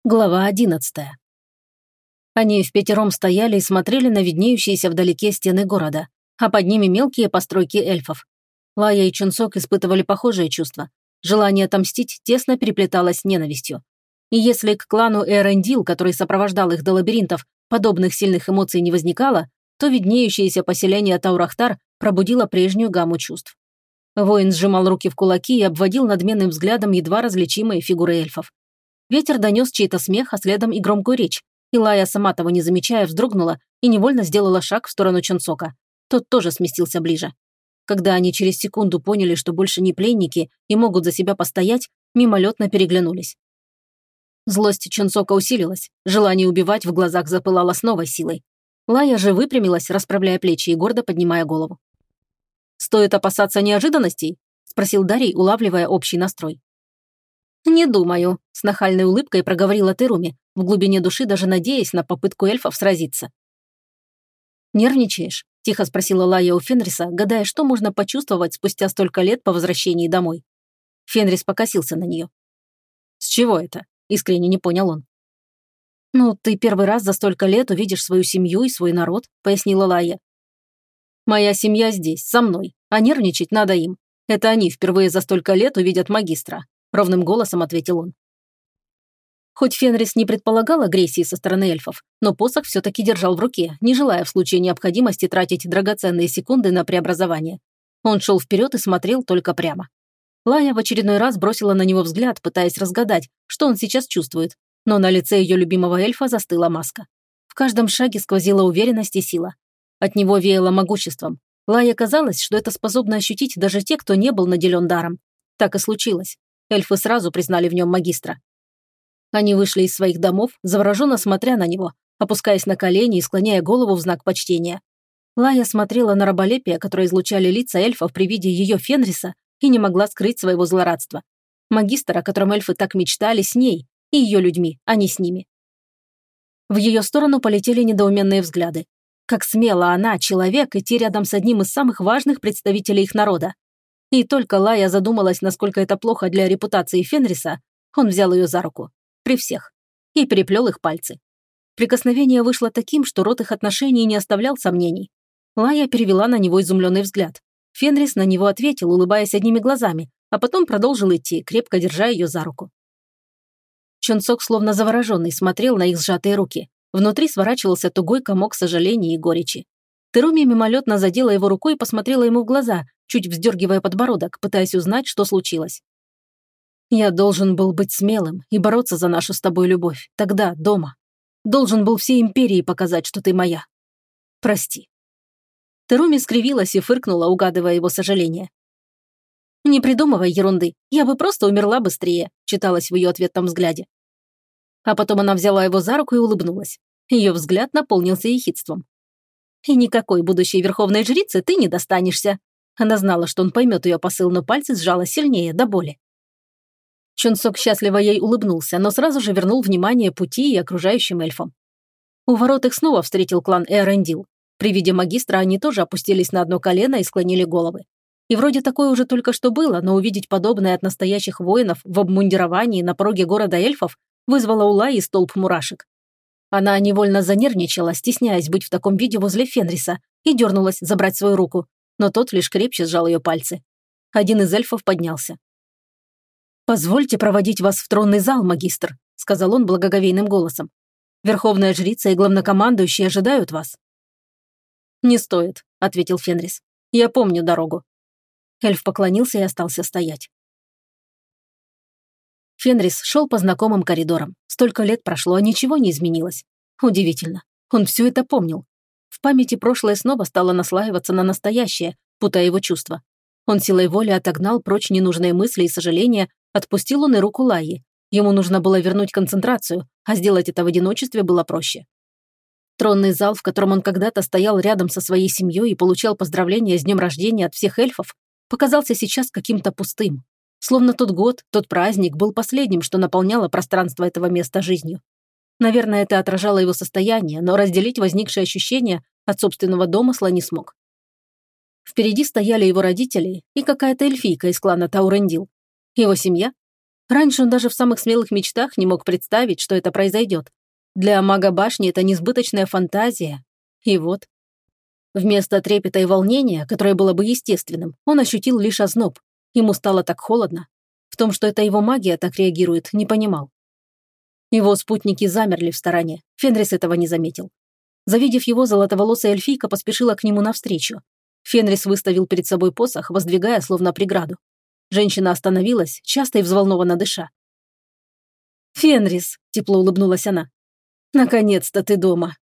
Глава 11. Они впятером стояли и смотрели на виднеющиеся вдалеке стены города, а под ними мелкие постройки эльфов. Лая и Чунсок испытывали похожие чувства. Желание отомстить тесно переплеталось с ненавистью. И если к клану Эрендил, который сопровождал их до лабиринтов, подобных сильных эмоций не возникало, то виднеющееся поселение Таурахтар пробудило прежнюю гамму чувств. Воин сжимал руки в кулаки и обводил надменным взглядом едва различимые фигуры эльфов. Ветер донес чей-то смех, а следом и громкую речь. И Лая, сама того не замечая, вздрогнула и невольно сделала шаг в сторону Чунсока. Тот тоже сместился ближе. Когда они через секунду поняли, что больше не пленники и могут за себя постоять, мимолетно переглянулись. Злость Чунсока усилилась, желание убивать в глазах запылало с новой силой. Лая же выпрямилась, расправляя плечи и гордо поднимая голову. «Стоит опасаться неожиданностей?» – спросил Дарий, улавливая общий настрой. «Не думаю», – с нахальной улыбкой проговорила Теруми, в глубине души даже надеясь на попытку эльфов сразиться. «Нервничаешь?» – тихо спросила Лая у Фенриса, гадая, что можно почувствовать спустя столько лет по возвращении домой. Фенрис покосился на нее. «С чего это?» – искренне не понял он. «Ну, ты первый раз за столько лет увидишь свою семью и свой народ», – пояснила Лая. «Моя семья здесь, со мной, а нервничать надо им. Это они впервые за столько лет увидят магистра», – ровным голосом ответил он. Хоть Фенрис не предполагал агрессии со стороны эльфов, но посох все-таки держал в руке, не желая в случае необходимости тратить драгоценные секунды на преобразование. Он шел вперед и смотрел только прямо. Лая в очередной раз бросила на него взгляд, пытаясь разгадать, что он сейчас чувствует, но на лице ее любимого эльфа застыла маска. В каждом шаге сквозила уверенность и сила. От него веяло могуществом. Лае казалось, что это способно ощутить даже те, кто не был наделен даром. Так и случилось. Эльфы сразу признали в нем магистра. Они вышли из своих домов, завороженно смотря на него, опускаясь на колени и склоняя голову в знак почтения. Лая смотрела на раболепие, которое излучали лица эльфов при виде ее Фенриса, и не могла скрыть своего злорадства. Магистр, о котором эльфы так мечтали, с ней, и ее людьми, а не с ними. В ее сторону полетели недоуменные взгляды. Как смело она, человек, идти рядом с одним из самых важных представителей их народа. И только Лая задумалась, насколько это плохо для репутации Фенриса, он взял ее за руку. При всех. И переплел их пальцы. Прикосновение вышло таким, что род их отношений не оставлял сомнений. Лая перевела на него изумленный взгляд. Фенрис на него ответил, улыбаясь одними глазами, а потом продолжил идти, крепко держа ее за руку. Чунсок, словно завороженный, смотрел на их сжатые руки. Внутри сворачивался тугой комок сожаления и горечи. Теруми мимолетно задела его рукой и посмотрела ему в глаза, чуть вздергивая подбородок, пытаясь узнать, что случилось. «Я должен был быть смелым и бороться за нашу с тобой любовь. Тогда, дома. Должен был всей империи показать, что ты моя. Прости». Теруми скривилась и фыркнула, угадывая его сожаление. «Не придумывай ерунды. Я бы просто умерла быстрее», читалось в ее ответном взгляде. А потом она взяла его за руку и улыбнулась. Ее взгляд наполнился ехидством. «И никакой будущей верховной жрицы ты не достанешься». Она знала, что он поймет ее посыл, но пальцы сжала сильнее, до боли. Чунсок счастливо ей улыбнулся, но сразу же вернул внимание пути и окружающим эльфам. У ворот их снова встретил клан Эрендил. При виде магистра они тоже опустились на одно колено и склонили головы. И вроде такое уже только что было, но увидеть подобное от настоящих воинов в обмундировании на пороге города эльфов вызвало у Лаи столб мурашек. Она невольно занервничала, стесняясь быть в таком виде возле Фенриса, и дернулась забрать свою руку, но тот лишь крепче сжал ее пальцы. Один из эльфов поднялся. «Позвольте проводить вас в тронный зал, магистр», — сказал он благоговейным голосом. «Верховная жрица и главнокомандующий ожидают вас». «Не стоит», — ответил Фенрис. «Я помню дорогу». Эльф поклонился и остался стоять. Фенрис шел по знакомым коридорам. Столько лет прошло, а ничего не изменилось. Удивительно. Он все это помнил. В памяти прошлое снова стало наслаиваться на настоящее, путая его чувства. Он силой воли отогнал прочь ненужные мысли и сожаления, отпустил он и руку Лайи. Ему нужно было вернуть концентрацию, а сделать это в одиночестве было проще. Тронный зал, в котором он когда-то стоял рядом со своей семьей и получал поздравления с днем рождения от всех эльфов, показался сейчас каким-то пустым. Словно тот год, тот праздник был последним, что наполняло пространство этого места жизнью. Наверное, это отражало его состояние, но разделить возникшие ощущения от собственного домысла не смог. Впереди стояли его родители и какая-то эльфийка из клана Таурендил. Его семья? Раньше он даже в самых смелых мечтах не мог представить, что это произойдет. Для мага башни это несбыточная фантазия. И вот. Вместо трепета и волнения, которое было бы естественным, он ощутил лишь озноб. Ему стало так холодно. В том, что это его магия так реагирует, не понимал. Его спутники замерли в стороне. Фенрис этого не заметил. Завидев его, золотоволосая эльфийка поспешила к нему навстречу. Фенрис выставил перед собой посох, воздвигая словно преграду. Женщина остановилась, часто и взволнованно дыша. «Фенрис», – тепло улыбнулась она, – «наконец-то ты дома».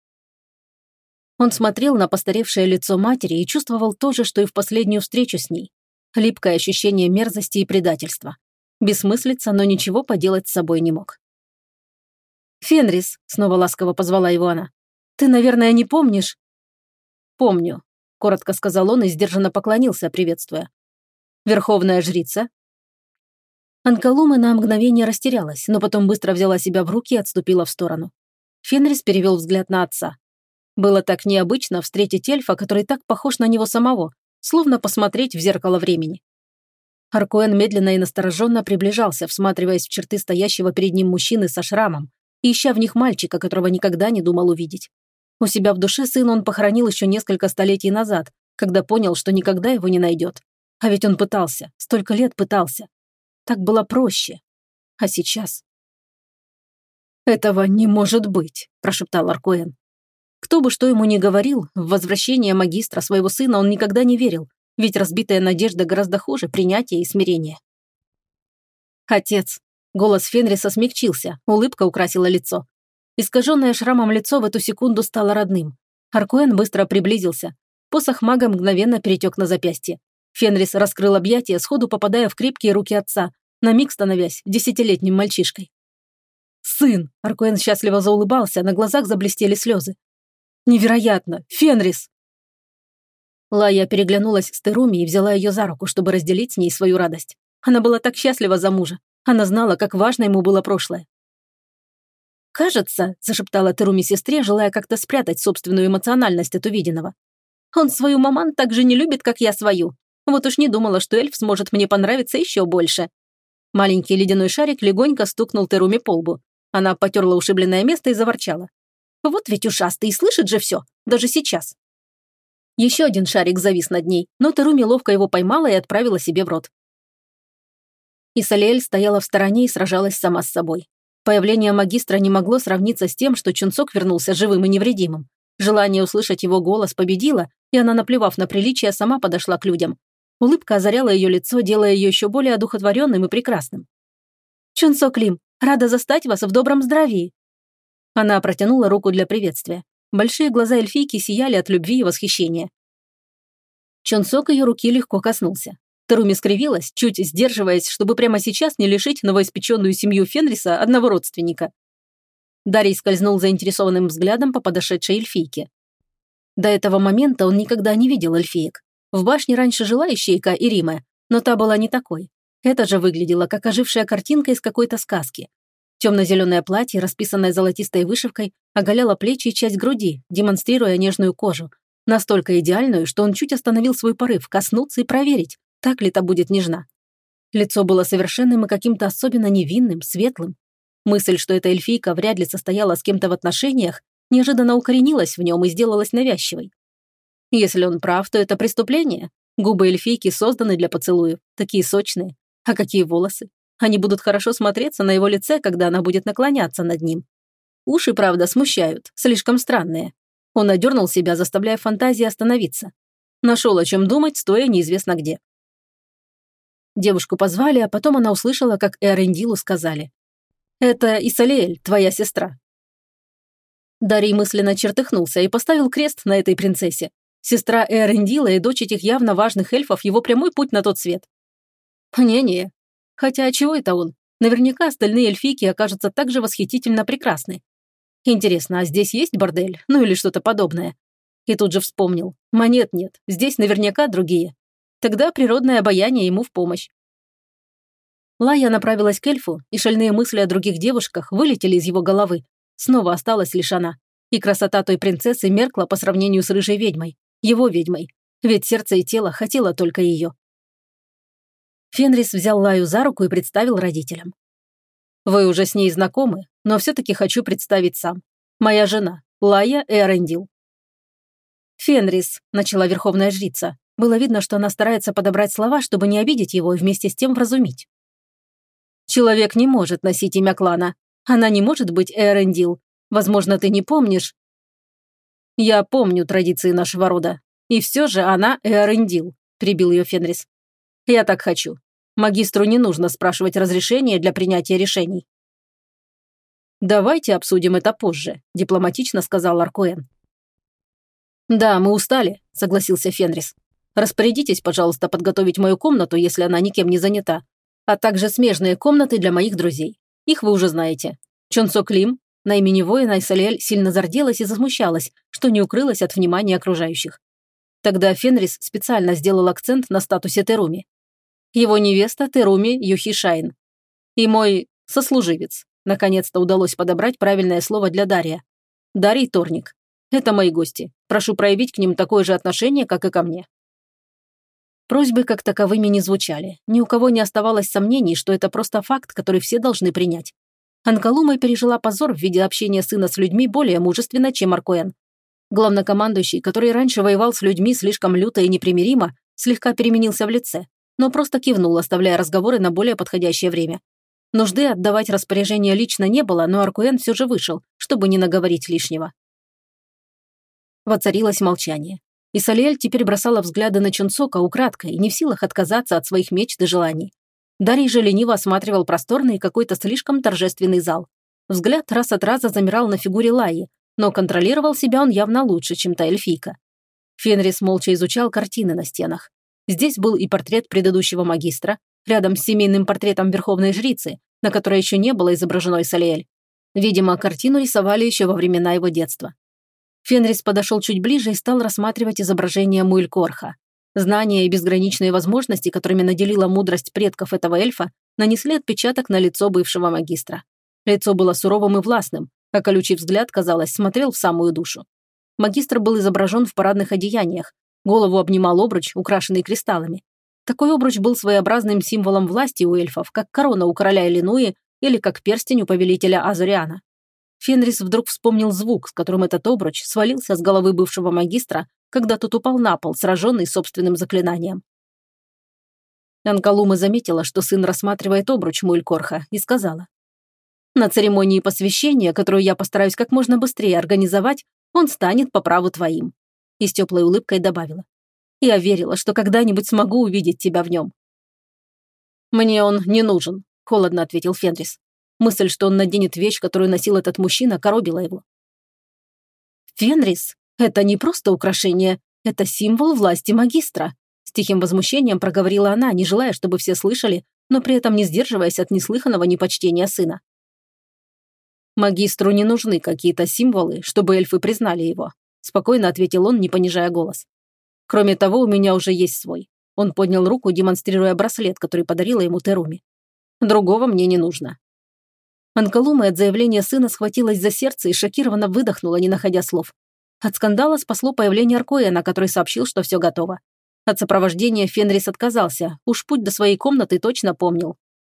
Он смотрел на постаревшее лицо матери и чувствовал то же, что и в последнюю встречу с ней. Липкое ощущение мерзости и предательства. Бессмыслица, но ничего поделать с собой не мог. «Фенрис», – снова ласково позвала его она, – «ты, наверное, не помнишь?» «Помню», – коротко сказал он и сдержанно поклонился, приветствуя. «Верховная жрица?» Анкалума на мгновение растерялась, но потом быстро взяла себя в руки и отступила в сторону. Фенрис перевел взгляд на отца. Было так необычно встретить эльфа, который так похож на него самого, словно посмотреть в зеркало времени. Аркоэн медленно и настороженно приближался, всматриваясь в черты стоящего перед ним мужчины со шрамом и ища в них мальчика, которого никогда не думал увидеть. У себя в душе сына он похоронил еще несколько столетий назад, когда понял, что никогда его не найдет. А ведь он пытался, столько лет пытался. Так было проще. А сейчас? «Этого не может быть», – прошептал Аркоэн. Кто бы что ему ни говорил, в возвращение магистра своего сына он никогда не верил, ведь разбитая надежда гораздо хуже принятия и смирения. «Отец!» – голос Фенриса смягчился, улыбка украсила лицо. Искаженное шрамом лицо в эту секунду стало родным. Аркоэн быстро приблизился. Посох мага мгновенно перетек на запястье. Фенрис раскрыл объятия, сходу попадая в крепкие руки отца, на миг становясь 10-летним мальчишкой. «Сын!» – Аркоэн счастливо заулыбался, на глазах заблестели слезы. «Невероятно! Фенрис!» Лая переглянулась с Теруми и взяла ее за руку, чтобы разделить с ней свою радость. Она была так счастлива за мужа. Она знала, как важно ему было прошлое. «Кажется», – зашептала Теруми сестре, желая как-то спрятать собственную эмоциональность от увиденного. «Он свою маман так же не любит, как я свою. Вот уж не думала, что эльф сможет мне понравиться еще больше». Маленький ледяной шарик легонько стукнул Теруми по лбу. Она потерла ушибленное место и заворчала. «Вот ведь ушастый, и слышит же все, даже сейчас». Еще один шарик завис над ней, но Теруми ловко его поймала и отправила себе в рот. Исалиэль стояла в стороне и сражалась сама с собой. Появление магистра не могло сравниться с тем, что Чунцок вернулся живым и невредимым. Желание услышать его голос победило, и она, наплевав на приличие, сама подошла к людям. Улыбка озаряла ее лицо, делая ее еще более одухотворенным и прекрасным. «Чунцок Лим, рада застать вас в добром здравии!» Она протянула руку для приветствия. Большие глаза эльфийки сияли от любви и восхищения. Чунцок ее руки легко коснулся. Теруми скривилась, чуть сдерживаясь, чтобы прямо сейчас не лишить новоиспеченную семью Фенриса одного родственника. Дарий скользнул заинтересованным взглядом по подошедшей эльфийке. До этого момента он никогда не видел эльфиек. В башне раньше жила ищейка Ириме, но та была не такой. Это же выглядело, как ожившая картинка из какой-то сказки. Темно-зеленое платье, расписанное золотистой вышивкой, оголяло плечи и часть груди, демонстрируя нежную кожу. Настолько идеальную, что он чуть остановил свой порыв, коснуться и проверить, так ли та будет нежна. Лицо было совершенным и каким-то особенно невинным, светлым. Мысль, что эта эльфийка вряд ли состояла с кем-то в отношениях, неожиданно укоренилась в нем и сделалась навязчивой. Если он прав, то это преступление. Губы эльфийки созданы для поцелуев, такие сочные. А какие волосы? Они будут хорошо смотреться на его лице, когда она будет наклоняться над ним. Уши, правда, смущают, слишком странные. Он одернул себя, заставляя фантазии остановиться. Нашел о чем думать, стоя неизвестно где. Девушку позвали, а потом она услышала, как Эрендилу сказали. «Это Исалиэль, твоя сестра». Дарий мысленно чертыхнулся и поставил крест на этой принцессе. Сестра Эрендила и дочь этих явно важных эльфов его прямой путь на тот свет. Не-не. Хотя чего это он? Наверняка остальные эльфийки окажутся также восхитительно прекрасны. Интересно, а здесь есть бордель? Ну или что-то подобное? И тут же вспомнил. Монет нет, здесь наверняка другие. Тогда природное обаяние ему в помощь. Лая направилась к эльфу, и шальные мысли о других девушках вылетели из его головы. Снова осталась лишь она. И красота той принцессы меркла по сравнению с рыжей ведьмой, его ведьмой. Ведь сердце и тело хотело только ее. Фенрис взял Лаю за руку и представил родителям. «Вы уже с ней знакомы, но все-таки хочу представить сам. Моя жена, Лая Эрендил». «Фенрис», — начала верховная жрица. Было видно, что она старается подобрать слова, чтобы не обидеть его и вместе с тем вразумить. «Человек не может носить имя клана. Она не может быть Эрендил. Возможно, ты не помнишь». «Я помню традиции нашего рода. И все же она Эрендил», — перебил ее Фенрис. «Я так хочу. Магистру не нужно спрашивать разрешения для принятия решений». «Давайте обсудим это позже», – дипломатично сказал Аркуэн. «Да, мы устали», – согласился Фенрис. «Распорядитесь, пожалуйста, подготовить мою комнату, если она никем не занята, а также смежные комнаты для моих друзей. Их вы уже знаете. Чонсок Лим». На имени воина Исалиэль сильно зарделась и засмущалась, что не укрылась от внимания окружающих. Тогда Фенрис специально сделал акцент на статусе Теруми. Его невеста Теруми Юхишайн. И мой сослуживец. Наконец-то удалось подобрать правильное слово для Дария. Дарий Торник. Это мои гости. Прошу проявить к ним такое же отношение, как и ко мне. Просьбы как таковыми не звучали. Ни у кого не оставалось сомнений, что это просто факт, который все должны принять. Анкалума пережила позор в виде общения сына с людьми более мужественно, чем Аркуэн. Главнокомандующий, который раньше воевал с людьми слишком люто и непримиримо, слегка переменился в лице, но просто кивнул, оставляя разговоры на более подходящее время. Нужды отдавать распоряжение лично не было, но Аркуэн все же вышел, чтобы не наговорить лишнего. Воцарилось молчание. И Салиэль теперь бросала взгляды на Чунцока украдкой, не в силах отказаться от своих мечт и желаний. Дарий же лениво осматривал просторный какой-то слишком торжественный зал. Взгляд раз от раза замирал на фигуре Лаи, но контролировал себя он явно лучше, чем та эльфийка. Фенрис молча изучал картины на стенах. Здесь был и портрет предыдущего магистра, рядом с семейным портретом верховной жрицы, на которой еще не было изображено Исалиэль. Видимо, картину рисовали еще во времена его детства. Фенрис подошел чуть ближе и стал рассматривать изображение Муэлькорха. Знания и безграничные возможности, которыми наделила мудрость предков этого эльфа, нанесли отпечаток на лицо бывшего магистра. Лицо было суровым и властным, а колючий взгляд, казалось, смотрел в самую душу. Магистр был изображен в парадных одеяниях, голову обнимал обруч, украшенный кристаллами. Такой обруч был своеобразным символом власти у эльфов, как корона у короля Элинуи или как перстень у повелителя Азуриана. Фенрис вдруг вспомнил звук, с которым этот обруч свалился с головы бывшего магистра, когда тот упал на пол, сраженный собственным заклинанием. Анкалума заметила, что сын рассматривает обруч Муэлькорха, и сказала: «На церемонии посвящения, которую я постараюсь как можно быстрее организовать, он станет по праву твоим». И с теплой улыбкой добавила: «Я верила, что когда-нибудь смогу увидеть тебя в нем». «Мне он не нужен», – холодно ответил Фенрис. Мысль, что он наденет вещь, которую носил этот мужчина, коробила его. «Фенрис, это не просто украшение, это символ власти магистра», – с тихим возмущением проговорила она, не желая, чтобы все слышали, но при этом не сдерживаясь от неслыханного непочтения сына. «Магистру не нужны какие-то символы, чтобы эльфы признали его», – спокойно ответил он, не понижая голос. «Кроме того, у меня уже есть свой». Он поднял руку, демонстрируя браслет, который подарила ему Теруми. «Другого мне не нужно». Анкалума от заявления сына схватилась за сердце и шокированно выдохнула, не находя слов. От скандала спасло появление Аркуэна, который сообщил, что все готово. От сопровождения Фенрис отказался, уж путь до своей комнаты точно помнил.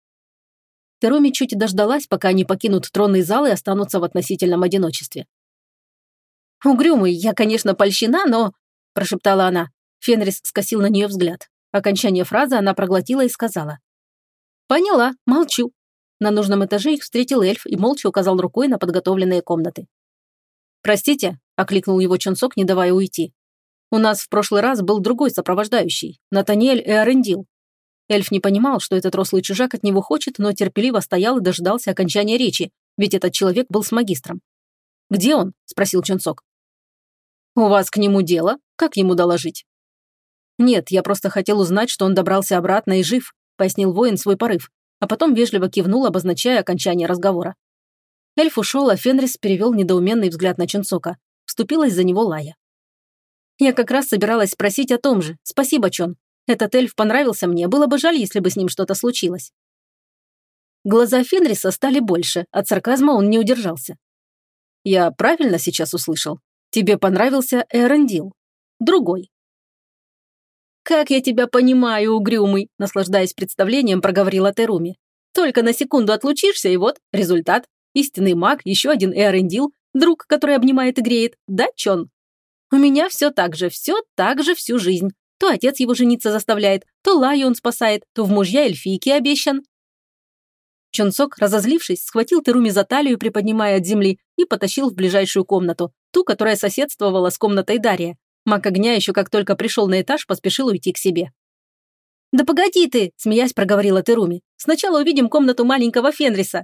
Теруми чуть дождалась, пока они покинут тронный зал и останутся в относительном одиночестве. «Угрюмый, я, конечно, польщена, но...» – прошептала она. Фенрис скосил на нее взгляд. Окончание фразы она проглотила и сказала: «Поняла, молчу». На нужном этаже их встретил эльф и молча указал рукой на подготовленные комнаты. «Простите», – окликнул его Чонсок, не давая уйти. «У нас в прошлый раз был другой сопровождающий, Натаниэль Эрендил». Эльф не понимал, что этот рослый чужак от него хочет, но терпеливо стоял и дождался окончания речи, ведь этот человек был с магистром. «Где он?» – спросил Чонсок. «У вас к нему дело? Как ему доложить?» «Нет, я просто хотел узнать, что он добрался обратно и жив», – пояснил воин свой порыв, а потом вежливо кивнул, обозначая окончание разговора. Эльф ушел, а Фенрис перевел недоуменный взгляд на Чонсока. Вступилась за него Лая. «Я как раз собиралась спросить о том же. Спасибо, Чон. Этот эльф понравился мне, было бы жаль, если бы с ним что-то случилось». Глаза Фенриса стали больше, от сарказма он не удержался. «Я правильно сейчас услышал? Тебе понравился Эрендил? Другой?» «Как я тебя понимаю, угрюмый!» – наслаждаясь представлением, проговорила Теруми. «Только на секунду отлучишься, и вот результат. Истинный маг, еще один Эарендил, друг, который обнимает и греет. Да, Чон? У меня все так же всю жизнь. То отец его жениться заставляет, то Лаю он спасает, то в мужья эльфийки обещан». Чонсок, разозлившись, схватил Теруми за талию, приподнимая от земли, и потащил в ближайшую комнату, ту, которая соседствовала с комнатой Дария. Маг огня еще как только пришел на этаж, поспешил уйти к себе. «Да погоди ты!» – смеясь проговорила Теруми. «Сначала увидим комнату маленького Фенриса».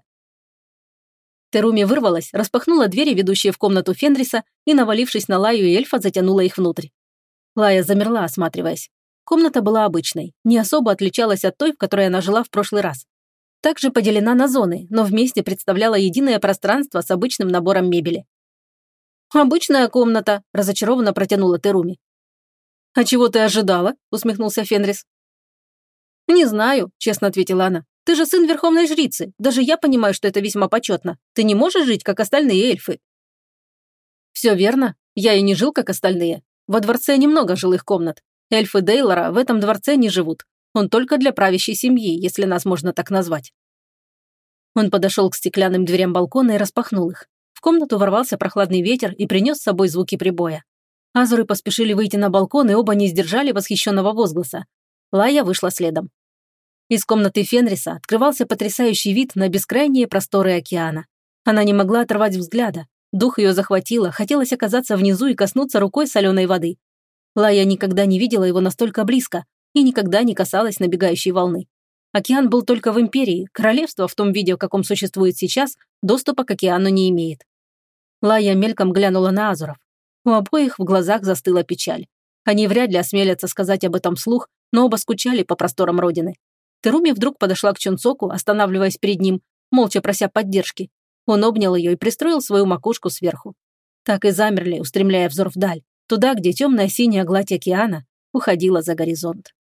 Теруми вырвалась, распахнула двери, ведущие в комнату Фенриса, и, навалившись на Лаю и эльфа, затянула их внутрь. Лая замерла, осматриваясь. Комната была обычной, не особо отличалась от той, в которой она жила в прошлый раз. Также поделена на зоны, но вместе представляла единое пространство с обычным набором мебели. «Обычная комната», – разочарованно протянула Теруми. «А чего ты ожидала?» – усмехнулся Фенрис. «Не знаю», – честно ответила она. «Ты же сын Верховной Жрицы. Даже я понимаю, что это весьма почетно. Ты не можешь жить, как остальные эльфы». «Все верно. Я и не жил, как остальные. Во дворце немного жилых комнат. Эльфы Дейлора в этом дворце не живут. Он только для правящей семьи, если нас можно так назвать». Он подошел к стеклянным дверям балкона и распахнул их. В комнату ворвался прохладный ветер и принес с собой звуки прибоя. Азуры поспешили выйти на балкон, и оба не сдержали восхищенного возгласа. Лая вышла следом. Из комнаты Фенриса открывался потрясающий вид на бескрайние просторы океана. Она не могла оторвать взгляда. Дух ее захватило, хотелось оказаться внизу и коснуться рукой соленой воды. Лая никогда не видела его настолько близко и никогда не касалась набегающей волны. Океан был только в Империи, королевство в том виде, в каком существует сейчас, доступа к океану не имеет. Лая мельком глянула на Азуров. У обоих в глазах застыла печаль. Они вряд ли осмелятся сказать об этом вслух, но оба скучали по просторам родины. Теруми вдруг подошла к Чонсоку, останавливаясь перед ним, молча прося поддержки. Он обнял ее и пристроил свою макушку сверху. Так и замерли, устремляя взор вдаль, туда, где темная синяя гладь океана уходила за горизонт.